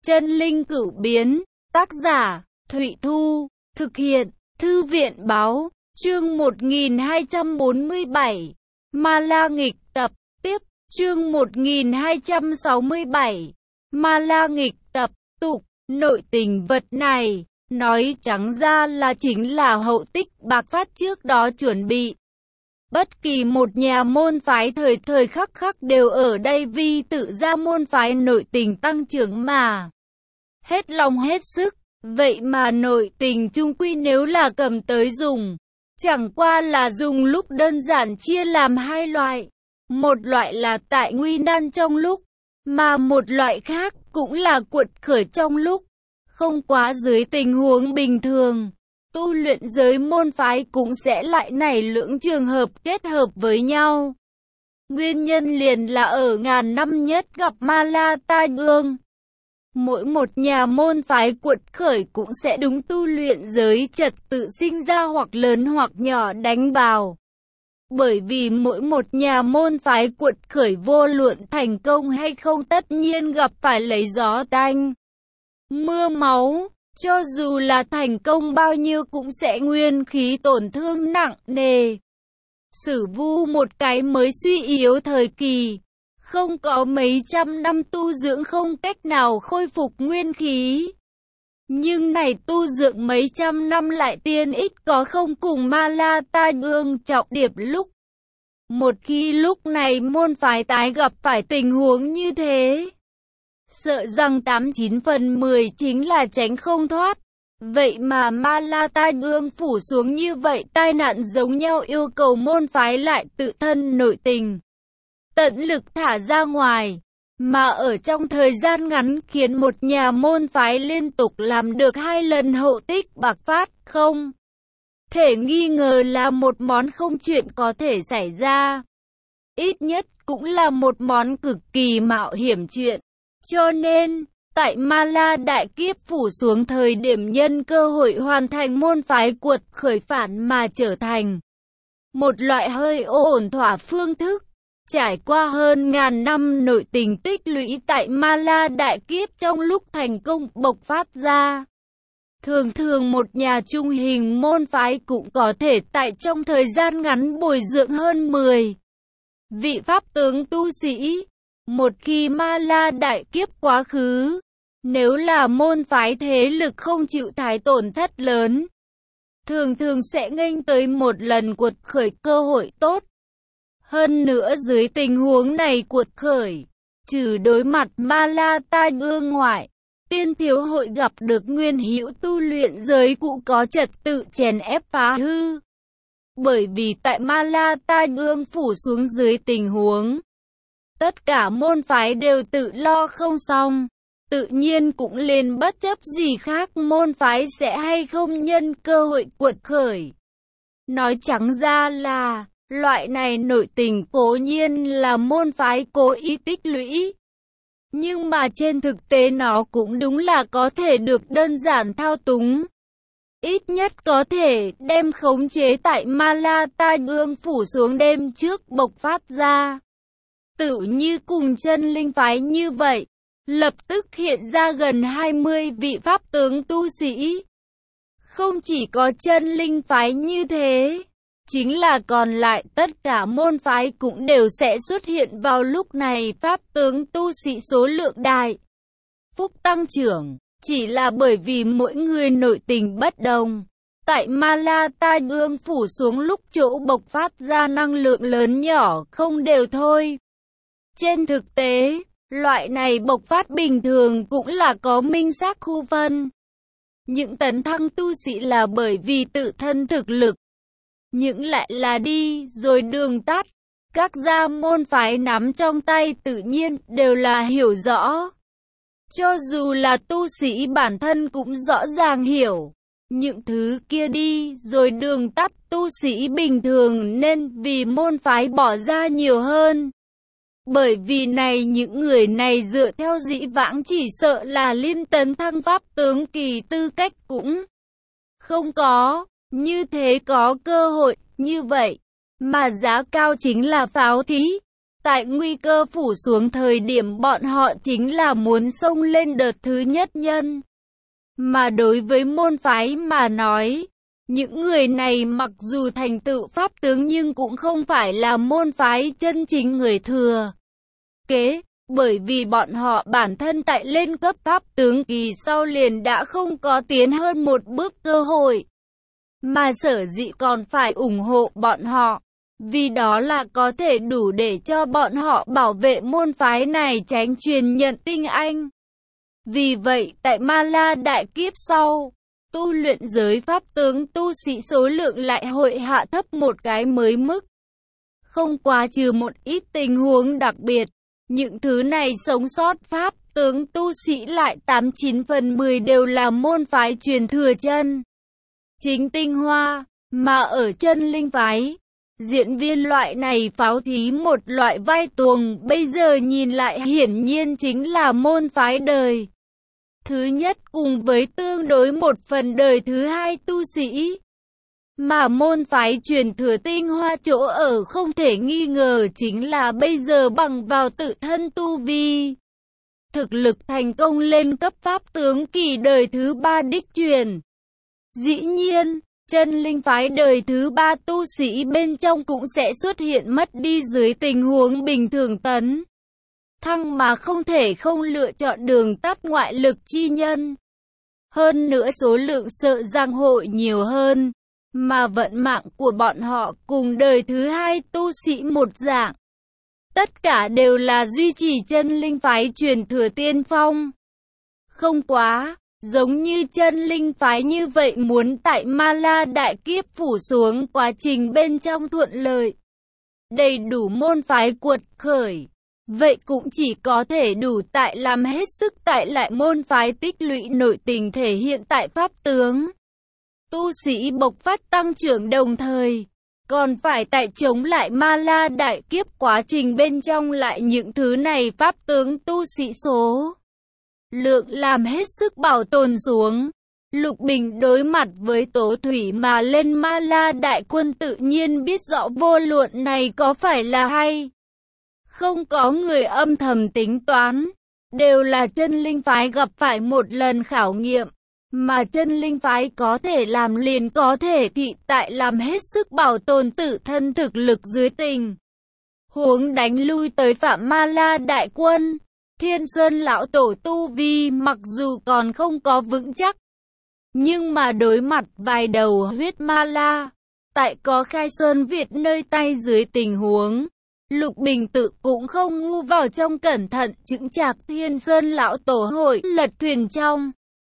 Chân linh cửu biến, tác giả, Thụy Thu, thực hiện, Thư viện Báo, chương 1247, Ma La nghịch tập, tiếp, chương 1267, Ma La nghịch tập, tục, nội tình vật này, nói trắng ra là chính là hậu tích bạc phát trước đó chuẩn bị. Bất kỳ một nhà môn phái thời khắc khắc đều ở đây vì tự ra môn phái nội tình tăng trưởng mà hết lòng hết sức. Vậy mà nội tình chung quy nếu là cầm tới dùng, chẳng qua là dùng lúc đơn giản chia làm hai loại. Một loại là tại nguy nan trong lúc, mà một loại khác cũng là cuột khởi trong lúc. Không quá dưới tình huống bình thường, tu luyện giới môn phái cũng sẽ lại nảy lưỡng trường hợp kết hợp với nhau. Nguyên nhân liền là ở ngàn năm nhất gặp Ma La tai ương. Mỗi một nhà môn phái cuột khởi cũng sẽ đúng tu luyện giới trật tự sinh ra hoặc lớn hoặc nhỏ đánh vào. Bởi vì mỗi một nhà môn phái cuột khởi vô luận thành công hay không tất nhiên gặp phải lấy gió tanh, mưa máu. Cho dù là thành công bao nhiêu cũng sẽ nguyên khí tổn thương nặng nề. Sử vu một cái mới suy yếu thời kỳ, không có mấy trăm năm tu dưỡng không cách nào khôi phục nguyên khí. Nhưng này tu dưỡng mấy trăm năm lại tiên ít có không cùng Ma La tai ương trọng điệp lúc. Một khi lúc này môn phái tái gặp phải tình huống như thế, sợ rằng 89 phần 10 chính là tránh không thoát. Vậy mà Ma La tai ương phủ xuống như vậy tai nạn giống nhau yêu cầu môn phái lại tự thân nội tình tận lực thả ra ngoài, mà ở trong thời gian ngắn khiến một nhà môn phái liên tục làm được 2 lần hậu tích bạc phát, không thể nghi ngờ là một món không chuyện có thể xảy ra. Ít nhất cũng là một món cực kỳ mạo hiểm chuyện. Cho nên, tại Ma La đại kiếp phủ xuống thời điểm nhân cơ hội hoàn thành môn phái cuột khởi phản mà trở thành một loại hơi ổn thỏa phương thức. Trải qua hơn ngàn năm nội tình tích lũy tại Ma La đại kiếp trong lúc thành công bộc phát ra. Thường thường một nhà trung hình môn phái cũng có thể tại trong thời gian ngắn bồi dưỡng hơn 10 vị pháp tướng tu sĩ. Một khi Ma La đại kiếp quá khứ, nếu là môn phái thế lực không chịu thái tổn thất lớn, thường thường sẽ nghênh tới một lần cuột khởi cơ hội tốt. Hơn nữa dưới tình huống này cuột khởi, trừ đối mặt Ma La tai ương ngoại, tiên thiếu hội gặp được nguyên hữu tu luyện giới cụ có trật tự chèn ép phá hư. Bởi vì tại Ma La tai ương phủ xuống dưới tình huống, tất cả môn phái đều tự lo không xong, tự nhiên cũng lên bất chấp gì khác môn phái sẽ hay không nhân cơ hội cuột khởi. Nói trắng ra là, loại này nội tình cố nhiên là môn phái cố ý tích lũy. Nhưng mà trên thực tế nó cũng đúng là có thể được đơn giản thao túng. Ít nhất có thể đem khống chế tại Ma La tai ương phủ xuống đêm trước bộc phát ra. Tự như cùng chân linh phái như vậy, lập tức hiện ra gần 20 vị pháp tướng tu sĩ. Không chỉ có chân linh phái như thế, chính là còn lại tất cả môn phái cũng đều sẽ xuất hiện vào lúc này pháp tướng tu sĩ số lượng đại phúc tăng trưởng, chỉ là bởi vì mỗi người nội tình bất đồng. Tại Ma La tai ương phủ xuống lúc chỗ bộc phát ra năng lượng lớn nhỏ không đều thôi. Trên thực tế, loại này bộc phát bình thường cũng là có minh xác khu phân. Những tấn thăng tu sĩ là bởi vì tự thân thực lực, những lại là đi rồi đường tắt. Các gia môn phái nắm trong tay tự nhiên đều là hiểu rõ. Cho dù là tu sĩ bản thân cũng rõ ràng hiểu. Những thứ kia đi rồi đường tắt tu sĩ bình thường nên vì môn phái bỏ ra nhiều hơn. Bởi vì này những người này dựa theo dĩ vãng chỉ sợ là liên tấn thăng pháp tướng kỳ tư cách cũng không có. Như thế có cơ hội như vậy, mà giá cao chính là pháo thí. Tại nguy cơ phủ xuống thời điểm bọn họ chính là muốn xông lên đợt thứ nhất nhân. Mà đối với môn phái mà nói, những người này mặc dù thành tựu pháp tướng nhưng cũng không phải là môn phái chân chính người thừa kế, bởi vì bọn họ bản thân tại lên cấp pháp tướng kỳ sau liền đã không có tiến hơn một bước cơ hội. Mà sở dĩ còn phải ủng hộ bọn họ, vì đó là có thể đủ để cho bọn họ bảo vệ môn phái này tránh truyền nhận tinh anh. Vì vậy tại Ma La đại kiếp sau, tu luyện giới pháp tướng tu sĩ số lượng lại hội hạ thấp một cái mới mức. Không quá trừ một ít tình huống đặc biệt, những thứ này sống sót pháp tướng tu sĩ lại 89 phần 10 đều là môn phái truyền thừa chân chính tinh hoa, mà ở chân linh phái, diễn viên loại này pháo thí một loại vai tuồng bây giờ nhìn lại hiển nhiên chính là môn phái đời thứ nhất cùng với tương đối một phần đời thứ hai tu sĩ. Mà môn phái truyền thừa tinh hoa chỗ ở không thể nghi ngờ chính là bây giờ bằng vào tự thân tu vi. Thực lực thành công lên cấp pháp tướng kỳ đời thứ ba đích truyền. Dĩ nhiên, chân linh phái đời thứ ba tu sĩ bên trong cũng sẽ xuất hiện mất đi dưới tình huống bình thường tấn thăng mà không thể không lựa chọn đường tắt ngoại lực chi nhân. Hơn nữa số lượng sợ rằng hội nhiều hơn, mà vận mạng của bọn họ cùng đời thứ hai tu sĩ một dạng. Tất cả đều là duy trì chân linh phái truyền thừa tiên phong. Không quá, giống như chân linh phái như vậy muốn tại Ma La đại kiếp phủ xuống quá trình bên trong thuận lợi, đầy đủ môn phái cuột khởi. Vậy cũng chỉ có thể đủ tại làm hết sức tại lại môn phái tích lũy nội tình thể hiện tại pháp tướng. Tu sĩ bộc phát tăng trưởng đồng thời, còn phải tại chống lại Ma La đại kiếp quá trình bên trong lại những thứ này pháp tướng tu sĩ số lượng làm hết sức bảo tồn xuống. Lục Bình đối mặt với Tố Thủy mà lên Ma La đại quân tự nhiên biết rõ vô luận này có phải là hay. Không có người âm thầm tính toán, đều là chân linh phái gặp phải một lần khảo nghiệm, mà chân linh phái có thể làm liền có thể thị tại làm hết sức bảo tồn tự thân thực lực dưới tình huống đánh lui tới Phạm Ma La đại quân. Thiên Sơn lão tổ tu vi mặc dù còn không có vững chắc, nhưng mà đối mặt vài đầu huyết ma la, tại có Khai Sơn Việt nơi tay dưới tình huống, Lục Bình tự cũng không ngu vào trong cẩn thận chững chạc Thiên Sơn lão tổ hội lật thuyền trong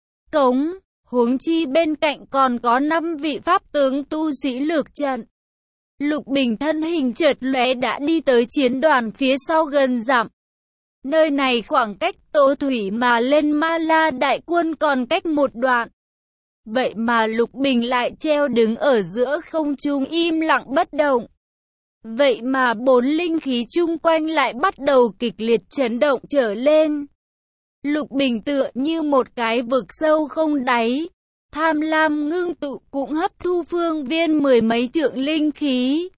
cống, huống chi bên cạnh còn có 5 vị pháp tướng tu sĩ lược trận. Lục Bình thân hình chợt lóe đã đi tới chiến đoàn phía sau gần dặm. Nơi này khoảng cách Tố Thủy mà lên Ma La đại quân còn cách một đoạn. Vậy mà Lục Bình lại treo đứng ở giữa không trung im lặng bất động. Vậy mà 4 linh khí chung quanh lại bắt đầu kịch liệt chấn động trở lên. Lục Bình tựa như một cái vực sâu không đáy, tham lam ngưng tụ cũng hấp thu phương viên 10 mấy trượng linh khí.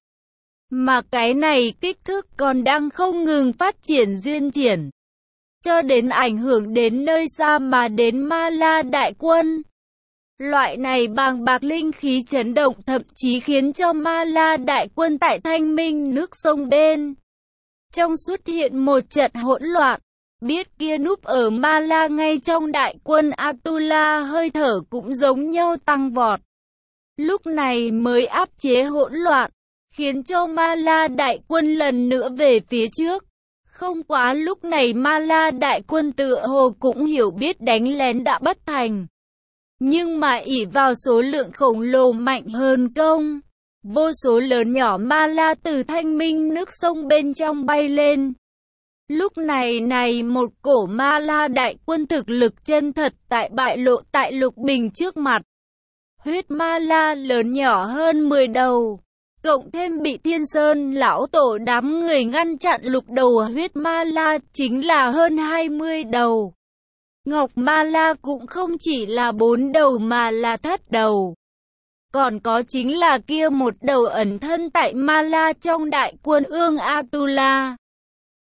Mà cái này kích thước còn đang không ngừng phát triển duyên triển, cho đến ảnh hưởng đến nơi xa mà đến Ma La đại quân. Loại này bàng bạc linh khí chấn động thậm chí khiến cho Ma La đại quân tại Thanh Minh nước sông bên trong xuất hiện một trận hỗn loạn. Biết kia núp ở Ma La ngay trong đại quân Atula hơi thở cũng giống nhau tăng vọt. Lúc này mới áp chế hỗn loạn, khiến cho Ma La đại quân lần nữa về phía trước. Không quá lúc này Ma La đại quân tựa hồ cũng hiểu biết đánh lén đã bất thành. Nhưng mà ỷ vào số lượng khổng lồ mạnh hơn công, vô số lớn nhỏ Ma La từ Thanh Minh nước sông bên trong bay lên. Lúc này một cổ Ma La đại quân thực lực chân thật tại bại lộ tại Lục Bình trước mặt. Huyết Ma La lớn nhỏ hơn 10 đầu, cộng thêm bị Thiên Sơn lão tổ đám người ngăn chặn lục đầu huyết Ma La chính là hơn 20 đầu. Ngọc Ma La cũng không chỉ là 4 đầu mà là thất đầu. Còn có chính là kia một đầu ẩn thân tại Ma La trong đại quân ương Atula.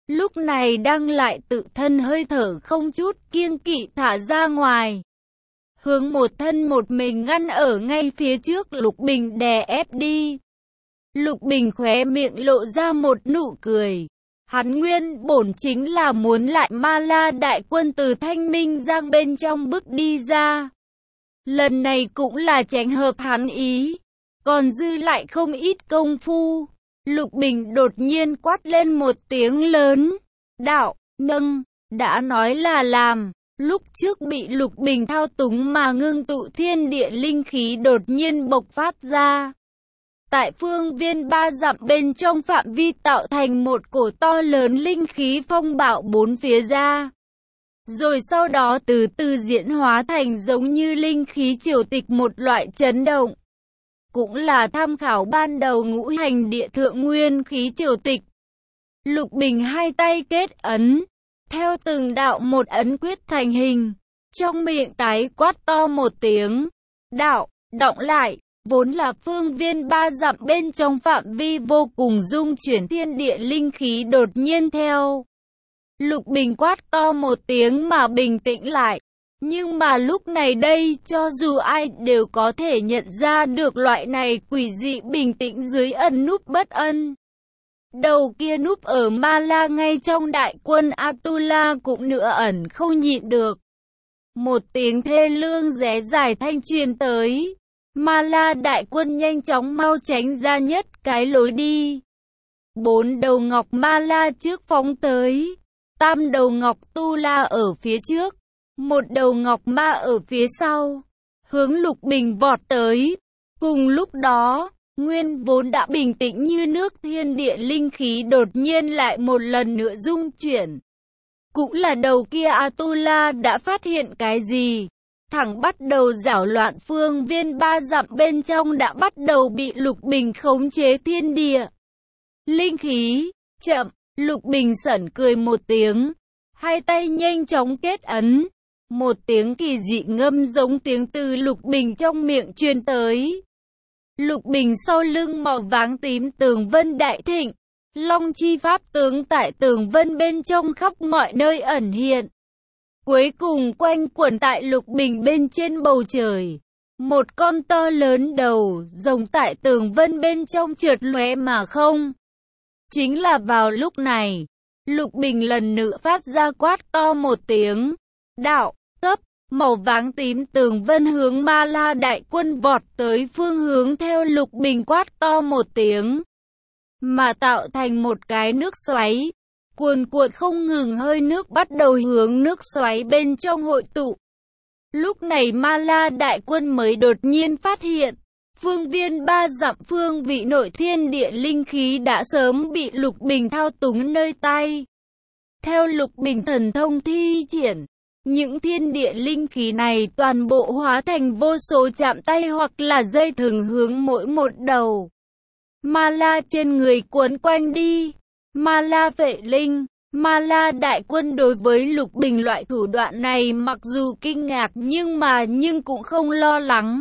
lúc này đang lại tự thân hơi thở không chút kiêng kỵ thả ra ngoài. Hướng một thân một mình ngăn ở ngay phía trước Lục Bình đè ép đi. Lục Bình khóe miệng lộ ra một nụ cười. Hắn nguyên bổn chính là muốn lại Ma La đại quân từ Thanh Minh Giang bên trong bước đi ra. Lần này cũng là tránh hợp hắn ý. Còn dư lại không ít công phu. Lục Bình đột nhiên quát lên một tiếng lớn. Đạo, nâng, đã nói là làm. Lúc trước bị Lục Bình thao túng mà ngưng tụ thiên địa linh khí đột nhiên bộc phát ra. Tại phương viên 3 dặm bên trong phạm vi tạo thành một cổ to lớn linh khí phong bạo bốn phía ra. Rồi sau đó từ từ diễn hóa thành giống như linh khí triều tịch một loại chấn động. Cũng là tham khảo ban đầu ngũ hành địa thượng nguyên khí triều tịch. Lục Bình hai tay kết ấn. Theo từng đạo một ấn quyết thành hình. Trong miệng tái quát to một tiếng. Đạo, động lại. Vốn là phương viên 3 dặm bên trong phạm vi vô cùng dung chuyển thiên địa linh khí đột nhiên theo. Lục Bình quát to một tiếng mà bình tĩnh lại. Nhưng mà lúc này đây cho dù ai đều có thể nhận ra được loại này quỷ dị bình tĩnh dưới ẩn núp bất ân. Đầu kia núp ở Ma La ngay trong đại quân Atula cũng nửa ẩn không nhịn được. Một tiếng thê lương ré dài thanh truyền tới. Ma La đại quân nhanh chóng mau tránh ra nhất cái lối đi. 4 đầu ngọc Ma La trước phóng tới. 3 đầu ngọc Tu La ở phía trước. 1 đầu ngọc ma ở phía sau. Hướng Lục Bình vọt tới. Cùng lúc đó, nguyên vốn đã bình tĩnh như nước thiên địa linh khí đột nhiên lại một lần nữa rung chuyển. Cũng là đầu kia Atula đã phát hiện cái gì. Thẳng bắt đầu giảo loạn phương viên 3 dặm bên trong đã bắt đầu bị Lục Bình khống chế thiên địa. Linh khí, chậm, Lục Bình sẩn cười một tiếng. Hai tay nhanh chóng kết ấn. Một tiếng kỳ dị ngâm giống tiếng từ Lục Bình trong miệng truyền tới. Lục Bình sau lưng màu vàng tím tường vân đại thịnh. Long chi pháp tướng tại tường vân bên trong khắp mọi nơi ẩn hiện. Cuối cùng quanh quẩn tại Lục Bình bên trên bầu trời. Một con to lớn đầu rồng tại tường vân bên trong trượt lóe mà không. Chính là vào lúc này, Lục Bình lần nữa phát ra quát to một tiếng. Đạo, cấp, màu vàng tím tường vân hướng Ma La đại quân vọt tới phương hướng theo Lục Bình quát to một tiếng. Mà tạo thành một cái nước xoáy. Cuồn cuộn không ngừng hơi nước bắt đầu hướng nước xoáy bên trong hội tụ. Lúc này Ma La đại quân mới đột nhiên phát hiện. Phương viên 3 dặm phương vị nội thiên địa linh khí đã sớm bị Lục Bình thao túng nơi tay. Theo Lục Bình thần thông thi triển, những thiên địa linh khí này toàn bộ hóa thành vô số chạm tay hoặc là dây thừng hướng mỗi một đầu Ma La trên người cuốn quanh đi. Ma La vệ linh, Ma La đại quân đối với Lục Bình loại thủ đoạn này mặc dù kinh ngạc nhưng cũng không lo lắng.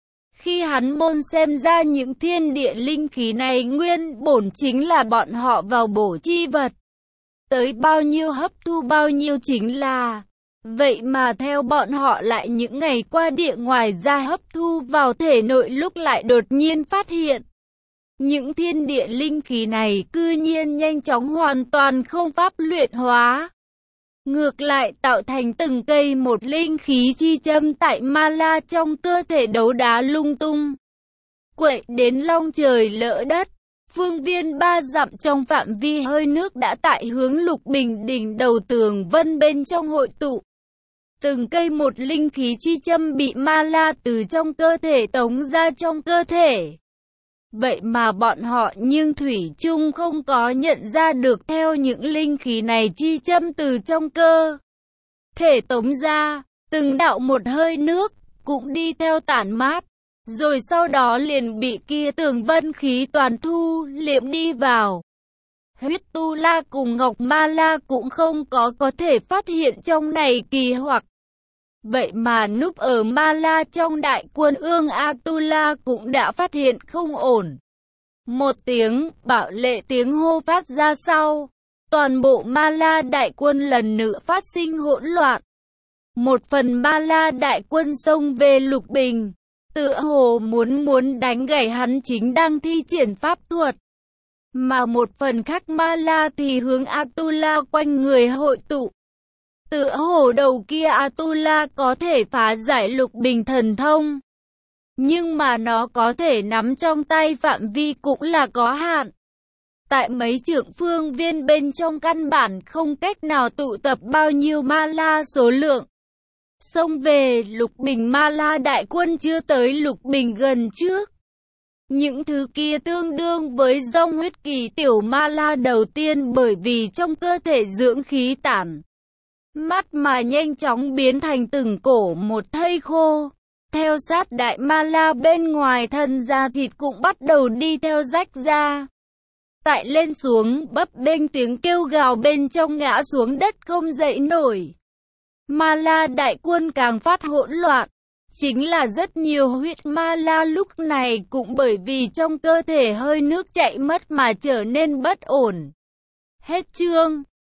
Khi hắn môn xem ra những thiên địa linh khí này nguyên bổn chính là bọn họ vào bổ chi vật. Tới bao nhiêu hấp thu bao nhiêu chính là. Vậy mà theo bọn họ lại những ngày qua địa ngoài ra hấp thu vào thể nội lúc lại đột nhiên phát hiện. Những thiên địa linh khí này cư nhiên nhanh chóng hoàn toàn không pháp luyện hóa. Ngược lại tạo thành từng cây một linh khí chi châm tại Ma La trong cơ thể đấu đá lung tung. Quậy đến long trời lỡ đất, phương viên 3 dặm trong phạm vi hơi nước đã tại hướng Lục Bình đỉnh đầu tường vân bên trong hội tụ. Từng cây một linh khí chi châm bị Ma La từ trong cơ thể tống ra trong cơ thể. Vậy mà bọn họ nhưng thủy chung không có nhận ra được theo những linh khí này chi châm từ trong cơ thể tống ra, từng đạo một hơi nước cũng đi theo tản mát, rồi sau đó liền bị kia tường vân khí toàn thu liệm đi vào. Huyết Tu La cùng Ngọc Ma La cũng không có thể phát hiện trong này kỳ hoặc. Vậy mà núp ở Ma La trong đại quân ương Atula cũng đã phát hiện không ổn. Một tiếng bạo lệ tiếng hô phát ra sau. toàn bộ Ma La đại quân lần nữa phát sinh hỗn loạn. Một phần Ma La đại quân xông về Lục Bình, tựa hồ muốn đánh gãy hắn chính đang thi triển pháp thuật. Mà một phần khác Ma La thì hướng Atula quanh người hội tụ. Tựa hồ đầu kia Atula có thể phá giải Lục Bình thần thông. Nhưng mà nó có thể nắm trong tay phạm vi cũng là có hạn. Tại mấy trượng phương viên bên trong căn bản không cách nào tụ tập bao nhiêu Ma La số lượng. Xông về Lục Bình Ma La đại quân chưa tới Lục Bình gần trước. Những thứ kia tương đương với dòng huyết kỳ tiểu Ma La đầu tiên bởi vì trong cơ thể dưỡng khí tản mắt mà nhanh chóng biến thành từng cổ một thây khô. Theo sát đại Ma La bên ngoài thân da thịt cũng bắt đầu đi theo rách ra. Tại lên xuống bấp bênh tiếng kêu gào bên trong ngã xuống đất không dậy nổi. Ma La đại quân càng phát hỗn loạn. Chính là rất nhiều huyết Ma La lúc này cũng bởi vì trong cơ thể hơi nước chạy mất mà trở nên bất ổn. Hết chương.